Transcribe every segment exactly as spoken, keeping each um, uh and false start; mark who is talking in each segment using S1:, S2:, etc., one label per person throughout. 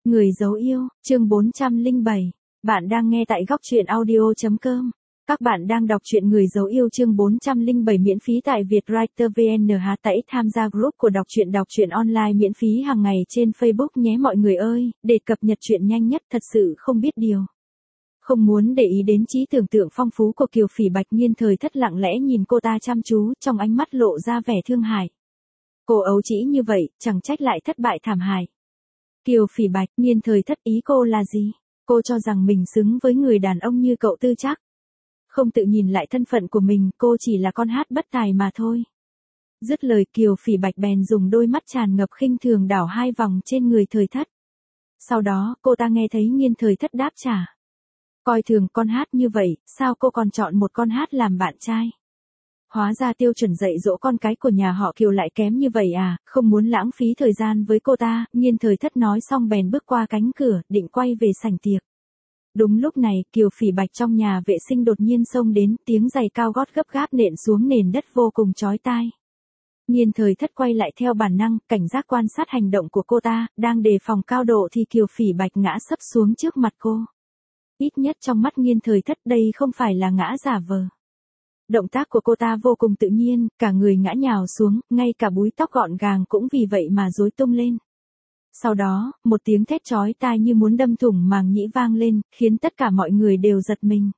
S1: Người dấu yêu, chương bốn trăm lẻ bảy. Bạn đang nghe tại góc truyện audio chấm com. Các bạn đang đọc truyện Người dấu yêu chương bốn trăm lẻ bảy miễn phí tại Vietwriter vê en hát tại tham gia group của đọc truyện đọc truyện online miễn phí hàng ngày trên Facebook nhé mọi người ơi, để cập nhật truyện nhanh nhất thật sự không biết điều. Không muốn để ý đến trí tưởng tượng phong phú của Kiều Phỉ Bạch, Nhiên Thời Thất lặng lẽ nhìn cô ta chăm chú, trong ánh mắt lộ ra vẻ thương hại. Cô ấu trĩ như vậy, chẳng trách lại thất bại thảm hại. Kiều Phỉ Bạch, Nhiên Thời Thất ý cô là gì? Cô cho rằng mình xứng với người đàn ông như cậu Tư chắc. Không tự nhìn lại thân phận của mình, cô chỉ là con hát bất tài mà thôi. Dứt lời Kiều Phỉ Bạch bèn dùng đôi mắt tràn ngập khinh thường đảo hai vòng trên người Thời Thất. Sau đó, cô ta nghe thấy Nhiên Thời Thất đáp trả. Coi thường con hát như vậy, sao cô còn chọn một con hát làm bạn trai? Hóa ra tiêu chuẩn dạy dỗ con cái của nhà họ Kiều lại kém như vậy à, không muốn lãng phí thời gian với cô ta, Nhiên Thời Thất nói xong bèn bước qua cánh cửa, định quay về sảnh tiệc. Đúng lúc này, Kiều Phỉ Bạch trong nhà vệ sinh đột nhiên xông đến, tiếng giày cao gót gấp gáp nện xuống nền đất vô cùng chói tai. Nhiên Thời Thất quay lại theo bản năng, cảnh giác quan sát hành động của cô ta, đang đề phòng cao độ thì Kiều Phỉ Bạch ngã sấp xuống trước mặt cô. Ít nhất trong mắt Nhiên Thời Thất đây không phải là ngã giả vờ. Động tác của cô ta vô cùng tự nhiên, cả người ngã nhào xuống, ngay cả búi tóc gọn gàng cũng vì vậy mà rối tung lên. Sau đó, một tiếng thét chói tai như muốn đâm thủng màng nhĩ vang lên, khiến tất cả mọi người đều giật mình.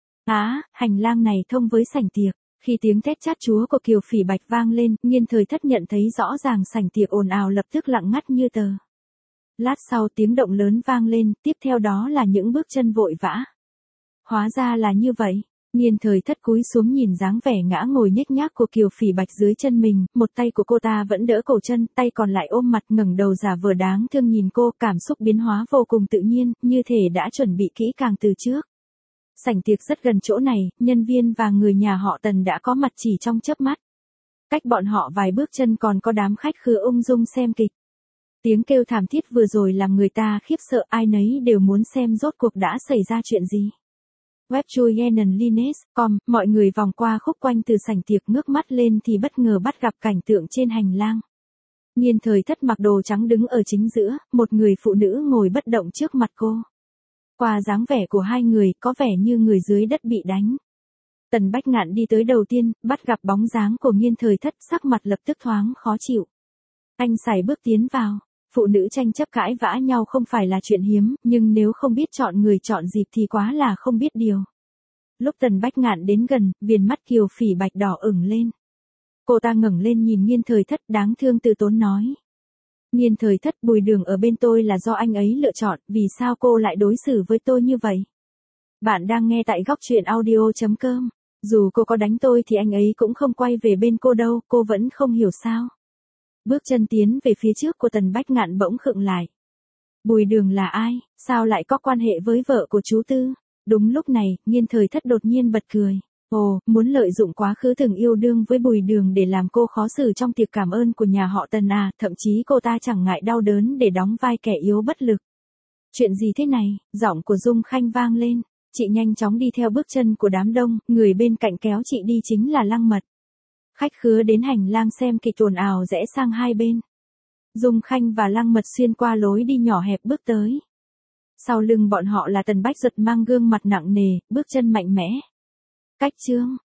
S1: Á, hành lang này thông với sảnh tiệc. Khi tiếng thét chát chúa của Kiều Phỉ Bạch vang lên, Nhiên Thời Thất nhận thấy rõ ràng sảnh tiệc ồn ào lập tức lặng ngắt như tờ. Lát sau tiếng động lớn vang lên, tiếp theo đó là những bước chân vội vã. Hóa ra là như vậy. Nhiên Thời Thất cúi xuống nhìn dáng vẻ ngã ngồi nhếch nhác của Kiều Phỉ Bạch dưới chân mình, một tay của cô ta vẫn đỡ cổ chân, tay còn lại ôm mặt ngẩng đầu giả vờ đáng thương nhìn cô, cảm xúc biến hóa vô cùng tự nhiên, như thể đã chuẩn bị kỹ càng từ trước. Sảnh tiệc rất gần chỗ này, nhân viên và người nhà họ Tần đã có mặt chỉ trong chớp mắt. Cách bọn họ vài bước chân còn có đám khách khứa ung dung xem kịch. Tiếng kêu thảm thiết vừa rồi làm người ta khiếp sợ, ai nấy đều muốn xem rốt cuộc đã xảy ra chuyện gì. Web chui Yenan Lines chấm com, mọi người vòng qua khúc quanh từ sảnh tiệc ngước mắt lên thì bất ngờ bắt gặp cảnh tượng trên hành lang. Nhiên Thời Thất mặc đồ trắng đứng ở chính giữa, một người phụ nữ ngồi bất động trước mặt cô. Qua dáng vẻ của hai người, có vẻ như người dưới đất bị đánh. Tần Bách Ngạn đi tới đầu tiên, bắt gặp bóng dáng của Nhiên Thời Thất, sắc mặt lập tức thoáng khó chịu. Anh sải bước tiến vào. Phụ nữ tranh chấp cãi vã nhau không phải là chuyện hiếm, nhưng nếu không biết chọn người chọn dịp thì quá là không biết điều. Lúc Tần Bách Ngạn đến gần, viền mắt Kiều Phỉ Bạch đỏ ửng lên. Cô ta ngẩng lên nhìn Nhiên Thời Thất đáng thương từ tốn nói. Nhiên Thời Thất, Bùi Đường ở bên tôi là do anh ấy lựa chọn, vì sao cô lại đối xử với tôi như vậy? Bạn đang nghe tại góc truyện audio chấm com. Dù cô có đánh tôi thì anh ấy cũng không quay về bên cô đâu, cô vẫn không hiểu sao. Bước chân tiến về phía trước của Tần Bách Ngạn bỗng khựng lại. Bùi Đường là ai, sao lại có quan hệ với vợ của chú Tư? Đúng lúc này, Nhiên Thời Thất đột nhiên bật cười. Ồ, muốn lợi dụng quá khứ từng yêu đương với Bùi Đường để làm cô khó xử trong tiệc cảm ơn của nhà họ Tần à, thậm chí cô ta chẳng ngại đau đớn để đóng vai kẻ yếu bất lực. Chuyện gì thế này? Giọng của Dung Khanh vang lên. Chị nhanh chóng đi theo bước chân của đám đông, người bên cạnh kéo chị đi chính là Lăng Mật. Khách khứa đến hành lang xem kịch ồn ào rẽ sang hai bên. Dung Khanh và Lăng Mật xuyên qua lối đi nhỏ hẹp bước tới. Sau lưng bọn họ là Tần Bách Giật mang gương mặt nặng nề, bước chân mạnh mẽ. Cách chương,